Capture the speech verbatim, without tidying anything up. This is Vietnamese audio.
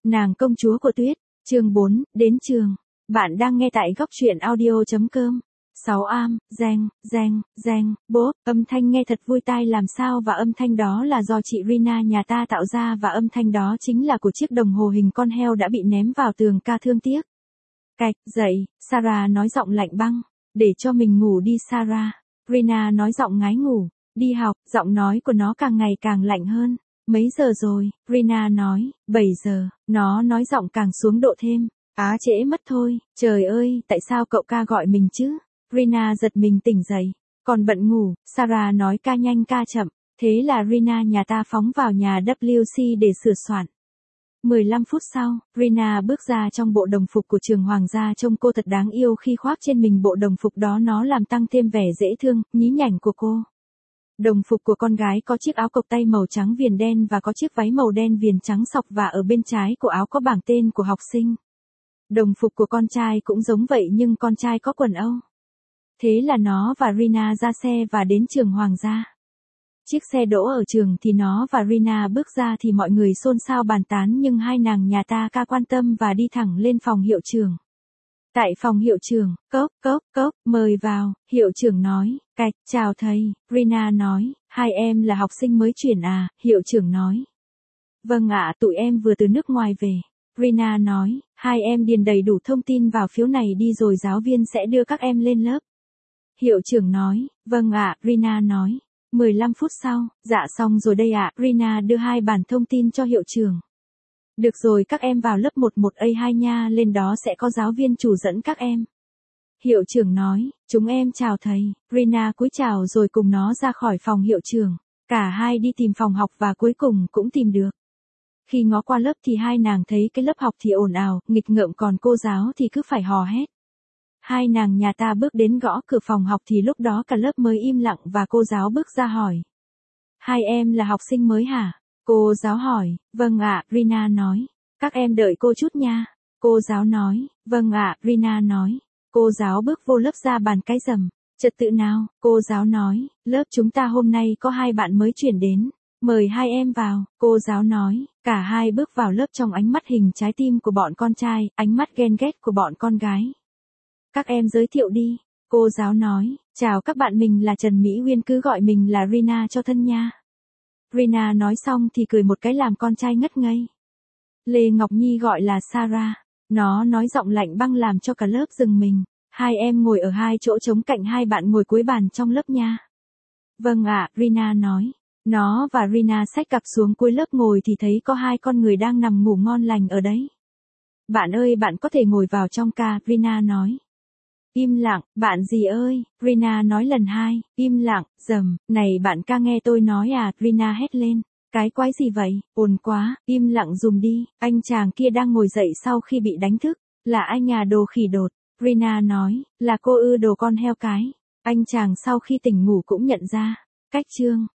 Nàng công chúa của tuyết, chương bốn, đến trường. Bạn đang nghe tại góc truyện audio.com. sáu am, reng, reng, reng, bốp, âm thanh nghe thật vui tai làm sao và âm thanh đó là do chị Rina nhà ta tạo ra và âm thanh đó chính là của chiếc đồng hồ hình con heo đã bị ném vào tường ca thương tiếc. Cạch, dậy, Sarah nói giọng lạnh băng, để cho mình ngủ đi Sarah. Rina nói giọng ngái ngủ, đi học, giọng nói của nó càng ngày càng lạnh hơn. Mấy giờ rồi, Rina nói, bảy giờ, nó nói giọng càng xuống độ thêm. Á trễ mất thôi, trời ơi, tại sao cậu ca gọi mình chứ? Rina giật mình tỉnh dậy, còn bận ngủ, Sarah nói ca nhanh ca chậm, thế là Rina nhà ta phóng vào nhà W C để sửa soạn. mười lăm phút sau, Rina bước ra trong bộ đồng phục của trường hoàng gia trông cô thật đáng yêu khi khoác trên mình bộ đồng phục đó nó làm tăng thêm vẻ dễ thương, nhí nhảnh của cô. Đồng phục của con gái có chiếc áo cộc tay màu trắng viền đen và có chiếc váy màu đen viền trắng sọc và ở bên trái của áo có bảng tên của học sinh. Đồng phục của con trai cũng giống vậy nhưng con trai có quần Âu. Thế là nó và Rina ra xe và đến trường hoàng gia. Chiếc xe đỗ ở trường thì nó và Rina bước ra thì mọi người xôn xao bàn tán nhưng hai nàng nhà ta ca quan tâm và đi thẳng lên phòng hiệu trưởng. Tại phòng hiệu trưởng, cốc, cốc, cốc, mời vào, hiệu trưởng nói, cạch, chào thầy, Rina nói, hai em là học sinh mới chuyển à, hiệu trưởng nói. Vâng ạ, tụi em vừa từ nước ngoài về. Rina nói, hai em điền đầy đủ thông tin vào phiếu này đi rồi giáo viên sẽ đưa các em lên lớp. Hiệu trưởng nói, vâng ạ, Rina nói. mười lăm phút sau, dạ xong rồi đây ạ, Rina đưa hai bản thông tin cho hiệu trưởng. Được rồi các em vào lớp một một A hai nha, lên đó sẽ có giáo viên chủ dẫn các em. Hiệu trưởng nói, chúng em chào thầy, Rina cúi chào rồi cùng nó ra khỏi phòng hiệu trưởng. Cả hai đi tìm phòng học và cuối cùng cũng tìm được. Khi ngó qua lớp thì hai nàng thấy cái lớp học thì ồn ào, nghịch ngợm còn cô giáo thì cứ phải hò hét. Hai nàng nhà ta bước đến gõ cửa phòng học thì lúc đó cả lớp mới im lặng và cô giáo bước ra hỏi. Hai em là học sinh mới hả? Cô giáo hỏi, vâng ạ, Rina nói. Các em đợi cô chút nha. Cô giáo nói, vâng ạ, Rina nói. Cô giáo bước vô lớp ra bàn cái rầm. Trật tự nào, cô giáo nói, lớp chúng ta hôm nay có hai bạn mới chuyển đến. Mời hai em vào, cô giáo nói, cả hai bước vào lớp trong ánh mắt hình trái tim của bọn con trai, ánh mắt ghen ghét của bọn con gái. Các em giới thiệu đi, cô giáo nói, chào các bạn mình là Trần Mỹ Uyên cứ gọi mình là Rina cho thân nha. Rina nói xong thì cười một cái làm con trai ngất ngây. Lê Ngọc Nhi gọi là Sarah, nó nói giọng lạnh băng làm cho cả lớp giật mình, hai em ngồi ở hai chỗ trống cạnh hai bạn ngồi cuối bàn trong lớp nha. Vâng ạ, Rina nói. Nó và Rina xách cặp xuống cuối lớp ngồi thì thấy có hai con người đang nằm ngủ ngon lành ở đấy. Bạn ơi bạn có thể ngồi vào trong ca, Rina nói. Im lặng, bạn gì ơi, Rina nói lần hai, im lặng, rầm, này bạn ca nghe tôi nói à, Rina hét lên. Cái quái gì vậy, ồn quá, im lặng dùm đi, anh chàng kia đang ngồi dậy sau khi bị đánh thức, là anh à đồ khỉ đột, Rina nói, là cô ư đồ con heo cái. Anh chàng sau khi tỉnh ngủ cũng nhận ra, cách chương.